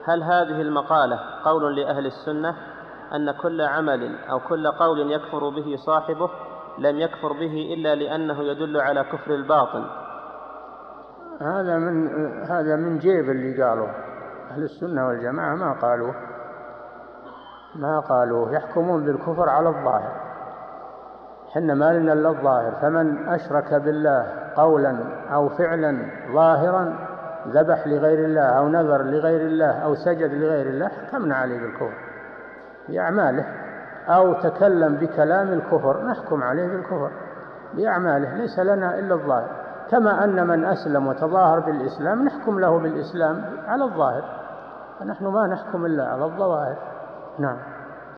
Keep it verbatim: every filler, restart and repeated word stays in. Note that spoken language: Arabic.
هل هذه المقالة قول لأهل السنة أن كل عمل أو كل قول يكفر به صاحبه لم يكفر به إلا لأنه يدل على كفر الباطن؟ هذا من هذا من جيب اللي قالوا. أهل السنة والجماعة ما قالوا ما قالوا يحكمون بالكفر على الظاهر. حنا ما لنا إلا الظاهر، فمن أشرك بالله قولا أو فعلا ظاهرا، ذبح لغير الله أو نذر لغير الله أو سجد لغير الله، حكمنا عليه بالكفر بأعماله، أو تكلم بكلام الكفر نحكم عليه بالكفر بأعماله، ليس لنا إلا الظاهر. كما أن من أسلم وتظاهر بالإسلام نحكم له بالإسلام على الظاهر، فنحن ما نحكم إلا على الظواهر. نعم.